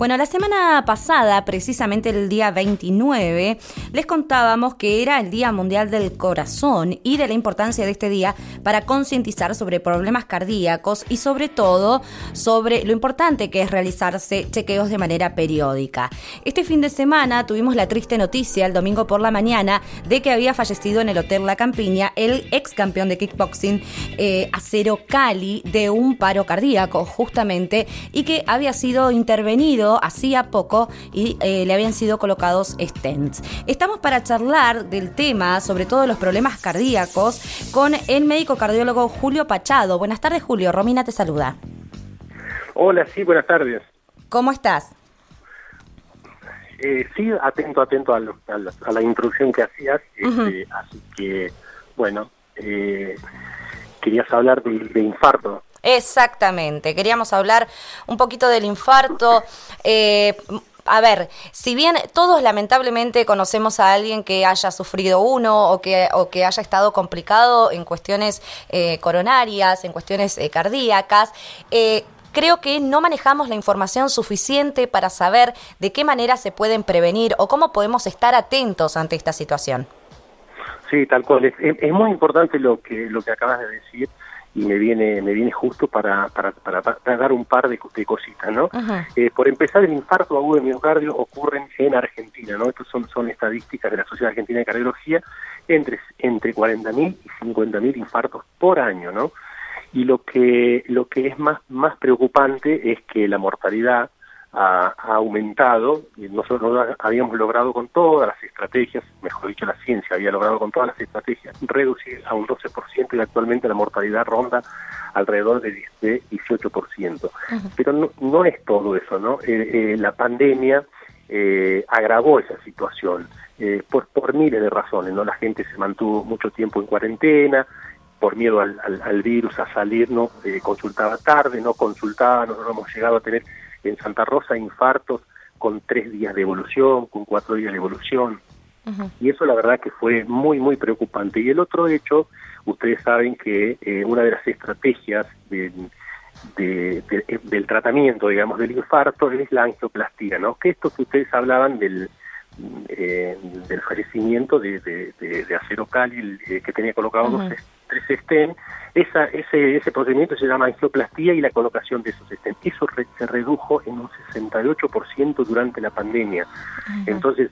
Bueno, la semana pasada, precisamente el día 29, les contábamos que era el Día Mundial del Corazón y de la importancia de este día para concientizar sobre problemas cardíacos y sobre todo sobre lo importante que es realizarse chequeos de manera periódica. Este fin de semana tuvimos la triste noticia el domingo por la mañana de que había fallecido en el Hotel La Campiña el ex campeón de kickboxing Acero Cali de un paro cardíaco justamente y que había sido intervenido hacía poco y le habían sido colocados stents. Estamos para charlar del tema, sobre todo los problemas cardíacos, con el médico cardiólogo Julio Pachado. Buenas tardes, Julio. Romina te saluda. Hola, sí, buenas tardes. ¿Cómo estás? Sí, atento a la introducción que hacías, así que, bueno, querías hablar de infarto. Exactamente, queríamos hablar un poquito del infarto. A ver, si bien todos lamentablemente conocemos a alguien que haya sufrido uno o que haya estado complicado en cuestiones coronarias, en cuestiones cardíacas, creo que no manejamos la información suficiente para saber de qué manera se pueden prevenir o cómo podemos estar atentos ante esta situación. Sí, tal cual. Es muy importante lo que acabas de decir y me viene justo para dar un par de cositas, ¿no? Uh-huh. Por empezar, el infarto agudo de miocardio ocurren en Argentina, ¿no? Estos son estadísticas de la Sociedad Argentina de Cardiología, entre 40.000 y 50.000 infartos por año, ¿no? Y lo que es más preocupante es que la mortalidad ha aumentado, y nosotros habíamos logrado con todas las estrategias, mejor dicho la ciencia había logrado con todas las estrategias, reducir a un 12% y actualmente la mortalidad ronda alrededor de 18%. Uh-huh. Pero no es todo eso, ¿no? La pandemia agravó esa situación por miles de razones, ¿no? La gente se mantuvo mucho tiempo en cuarentena, por miedo al virus a salir, ¿no? Consultaba tarde, no consultaba, nosotros hemos llegado a tener en Santa Rosa infartos con 3 días de evolución, con 4 días de evolución. Uh-huh. Y eso la verdad que fue muy, muy preocupante. Y el otro hecho, ustedes saben que una de las estrategias del tratamiento, digamos, del infarto es la angioplastía, ¿no? Que esto que ustedes hablaban del fallecimiento de Acero Cali, que tenía colocados uh-huh. 3 stents, ese procedimiento se llama angioplastía y la colocación de esos stents. Eso se redujo en un 68% durante la pandemia. Uh-huh. Entonces,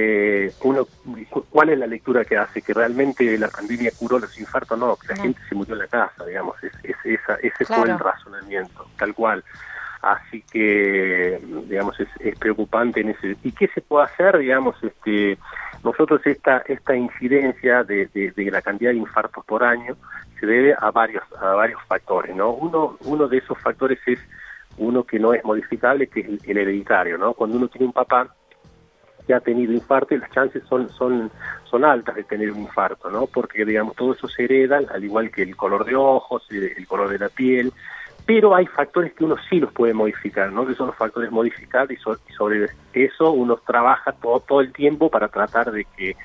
¿cuál es la lectura que hace? ¿Que realmente la pandemia curó los infartos? No, que la gente se murió en la casa, digamos. Ese claro. Fue el razonamiento, tal cual. Así que, digamos, es preocupante en ese. ¿Y qué se puede hacer? Digamos, nosotros esta incidencia de la cantidad de infartos por año se debe a varios factores, ¿no? Uno de esos factores es uno que no es modificable, que es el hereditario, ¿no? Cuando uno tiene un papá que ha tenido infarto, las chances son altas de tener un infarto, ¿no? Porque, digamos, todo eso se hereda, al igual que el color de ojos, el color de la piel. Pero hay factores que uno sí los puede modificar, ¿no? Que son los factores modificables y sobre eso uno trabaja todo el tiempo para tratar de que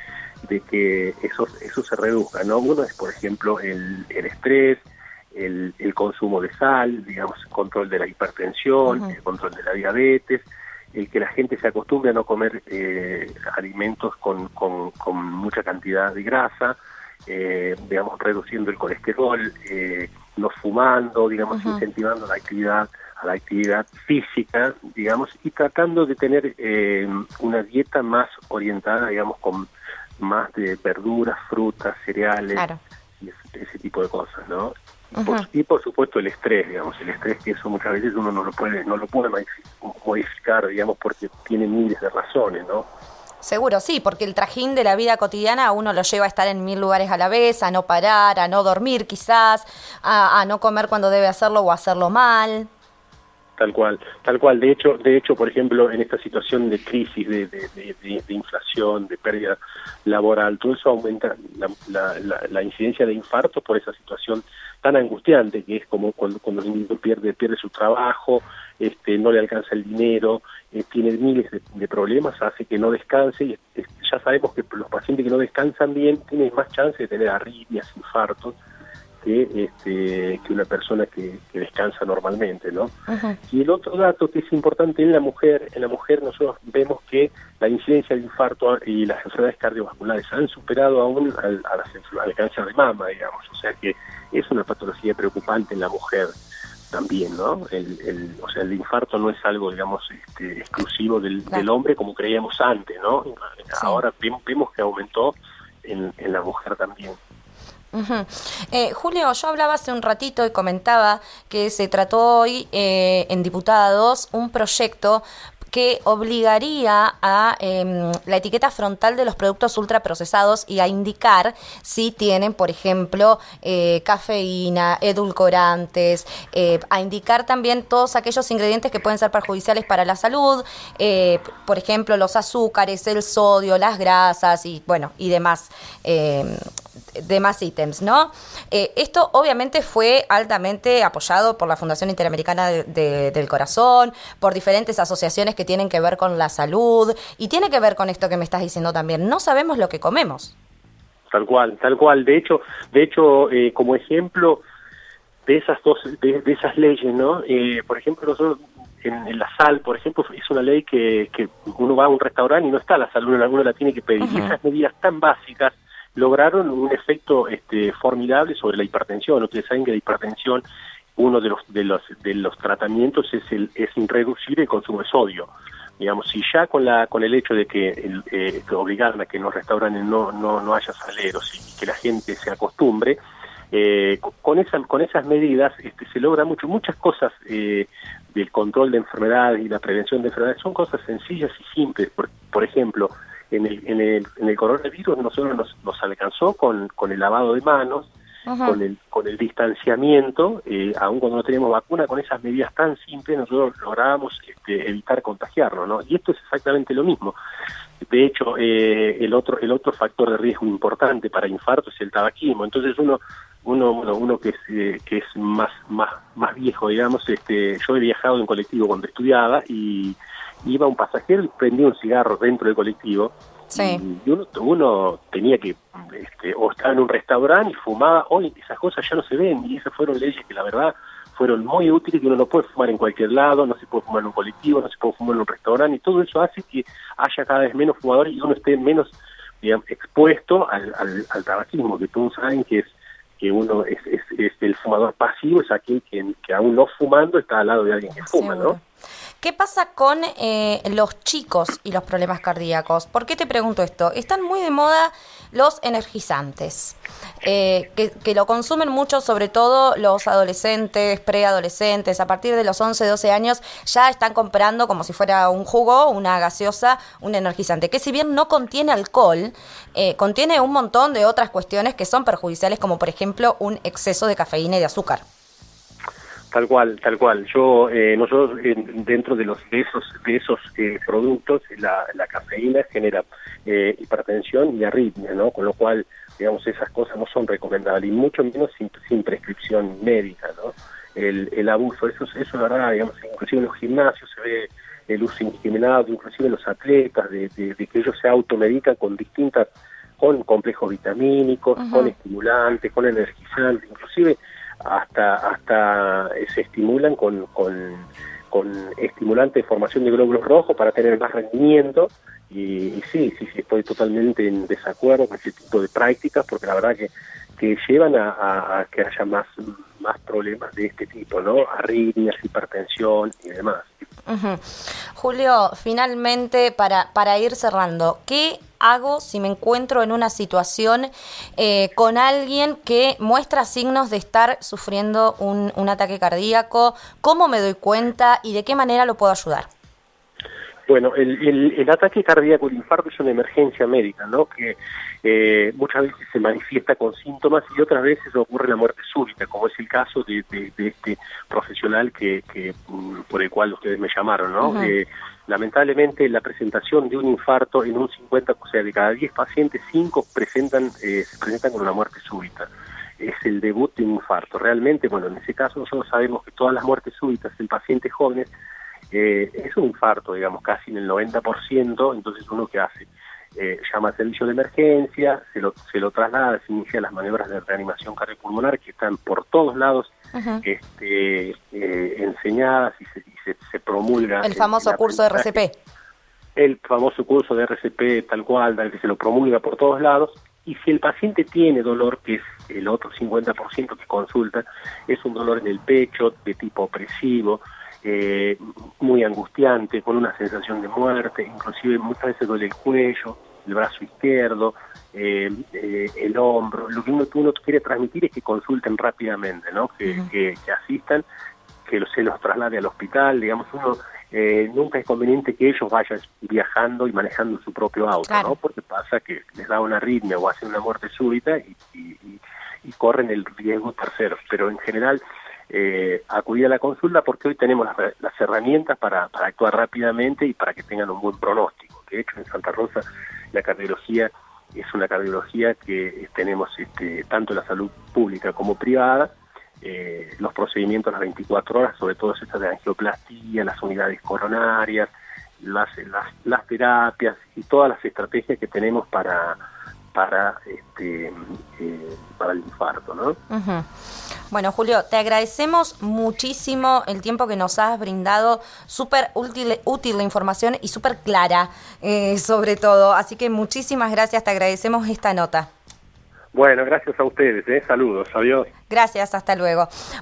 eso se reduzca, ¿no? Uno es, por ejemplo, el estrés, el consumo de sal, digamos, control de la hipertensión, uh-huh. El control de la diabetes, el que la gente se acostumbre a no comer alimentos con mucha cantidad de grasa, digamos, reduciendo el colesterol, no fumando, digamos, uh-huh. Incentivando la actividad física, digamos, y tratando de tener una dieta más orientada, digamos, con más de verduras, frutas, cereales, claro. Y ese tipo de cosas, ¿no? Uh-huh. Y por supuesto el estrés, digamos, que eso muchas veces uno no lo puede modificar, digamos, porque tiene miles de razones, ¿no? Seguro, sí, porque el trajín de la vida cotidiana a uno lo lleva a estar en 1000 lugares a la vez, a no parar, a no dormir quizás, a no comer cuando debe hacerlo o hacerlo mal. Tal cual. De hecho, por ejemplo, en esta situación de crisis, de inflación, de pérdida laboral, todo eso aumenta la incidencia de infartos por esa situación tan angustiante que es como cuando el individuo pierde su trabajo, no le alcanza el dinero, tiene miles de problemas, hace que no descanse, y ya sabemos que los pacientes que no descansan bien tienen más chance de tener arritmias, infartos, que una persona que descansa normalmente, ¿no? Ujú. Y el otro dato que es importante en la mujer nosotros vemos que la incidencia de infarto y las enfermedades cardiovasculares han superado aún al cáncer de mama, digamos, o sea que es una patología preocupante en la mujer también, ¿no? O sea, el infarto no es algo, digamos, exclusivo del hombre como creíamos antes, ¿no? Sí. Ahora vemos que aumentó en la mujer también. Ujú. Julio, yo hablaba hace un ratito y comentaba que se trató hoy en Diputados un proyecto que obligaría a la etiqueta frontal de los productos ultraprocesados y a indicar si tienen, por ejemplo, cafeína, edulcorantes, a indicar también todos aquellos ingredientes que pueden ser perjudiciales para la salud, por ejemplo, los azúcares, el sodio, las grasas y bueno, y demás ítems, ¿no? Esto obviamente fue altamente apoyado por la Fundación Interamericana del Corazón, por diferentes asociaciones que tienen que ver con la salud y tiene que ver con esto que me estás diciendo también. No sabemos lo que comemos. Tal cual. De hecho, como ejemplo de esas leyes, ¿no? Por ejemplo, nosotros en la sal, por ejemplo, es una ley que uno va a un restaurante y no está la sal, uno la tiene que pedir. Uh-huh. Y esas medidas tan básicas lograron un efecto formidable sobre la hipertensión. Ustedes saben que la hipertensión, uno de los tratamientos es reducir el consumo de sodio. Digamos, si ya con el hecho de que obligaron a que en los restaurantes no haya saleros y que la gente se acostumbre, con esas medidas se logra muchas cosas del control de enfermedades y la prevención de enfermedades. Son cosas sencillas y simples. Por ejemplo, en el coronavirus nosotros nos alcanzó con el lavado de manos, uh-huh, con el distanciamiento, aun cuando no teníamos vacuna, con esas medidas tan simples nosotros lográbamos evitar contagiarnos, ¿no? Y esto es exactamente lo mismo. De hecho, el otro factor de riesgo importante para infarto es el tabaquismo. Entonces uno que es más viejo, digamos, yo he viajado en colectivo cuando estudiaba y iba un pasajero y prendía un cigarro dentro del colectivo. Sí. Y uno tenía que, o estaba en un restaurante y fumaba. Hoy esas cosas ya no se ven, y esas fueron leyes que la verdad fueron muy útiles, que uno no puede fumar en cualquier lado, no se puede fumar en un colectivo, no se puede fumar en un restaurante, y todo eso hace que haya cada vez menos fumadores y uno esté menos, digamos, expuesto al tabaquismo, que todos saben que uno es el fumador pasivo, es aquel que aún no fumando está al lado de alguien que fuma, seguro, ¿no? ¿Qué pasa con los chicos y los problemas cardíacos? ¿Por qué te pregunto esto? Están muy de moda los energizantes, que lo consumen mucho, sobre todo los adolescentes, preadolescentes. A partir de los 11, 12 años ya están comprando como si fuera un jugo, una gaseosa, un energizante, que si bien no contiene alcohol, contiene un montón de otras cuestiones que son perjudiciales, como por ejemplo un exceso de cafeína y de azúcar. Tal cual. Nosotros dentro de esos productos, la cafeína genera hipertensión y arritmia, ¿no? Con lo cual, digamos, esas cosas no son recomendables, y mucho menos sin prescripción médica, ¿no? El abuso, eso es verdad, digamos, inclusive en los gimnasios se ve el uso indiscriminado, inclusive en los atletas, de que ellos se automedican con complejos vitamínicos, uh-huh, con estimulantes, con energizantes, inclusive hasta se estimulan con estimulantes de formación de glóbulos rojos para tener más rendimiento, y sí, estoy totalmente en desacuerdo con ese tipo de prácticas, porque la verdad que llevan a que haya más problemas de este tipo, ¿no? Arritmias, hipertensión y demás. Uh-huh. Julio, finalmente, para ir cerrando, ¿qué hago si me encuentro en una situación con alguien que muestra signos de estar sufriendo un ataque cardíaco? ¿Cómo me doy cuenta y de qué manera lo puedo ayudar? Bueno, el ataque cardíaco, el infarto, es una emergencia médica, ¿no? Que muchas veces se manifiesta con síntomas y otras veces ocurre la muerte súbita, como es el caso de este profesional que por el cual ustedes me llamaron, ¿no? Uh-huh. Lamentablemente, la presentación de un infarto en un 50, o sea, de cada 10 pacientes, 5 se presentan con una muerte súbita. Es el debut de un infarto. Realmente, bueno, en ese caso nosotros sabemos que todas las muertes súbitas en pacientes jóvenes es un infarto, digamos, casi en el 90%. Entonces, ¿uno qué hace? llama al servicio de emergencia, se lo traslada, se inicia las maniobras de reanimación cardiopulmonar que están por todos lados enseñadas y se promulga. El famoso curso de RCP. El famoso curso de RCP tal cual, que se lo promulga por todos lados. Y si el paciente tiene dolor, que es el otro 50% que consulta, es un dolor en el pecho de tipo opresivo, muy angustiante, con una sensación de muerte, inclusive muchas veces duele el cuello, el brazo izquierdo, el hombro. Lo que uno quiere transmitir es que consulten rápidamente, ¿no? Que asistan, que se los traslade al hospital. Digamos, nunca es conveniente que ellos vayan viajando y manejando su propio auto, claro, ¿no? Porque pasa que les da una arritmia o hacen una muerte súbita y corren el riesgo terceros. Pero en general, acudir a la consulta, porque hoy tenemos las herramientas para actuar rápidamente y para que tengan un buen pronóstico. De hecho, en Santa Rosa la cardiología es una cardiología que tenemos tanto en la salud pública como privada. Los procedimientos a las 24 horas, sobre todo estas de angioplastía, las unidades coronarias, las terapias y todas las estrategias que tenemos para el infarto, ¿no? Uh-huh. Bueno, Julio, te agradecemos muchísimo el tiempo que nos has brindado, súper útil la información y súper clara, sobre todo, así que muchísimas gracias, te agradecemos esta nota. Bueno, gracias a ustedes, saludos, adiós. Gracias, hasta luego.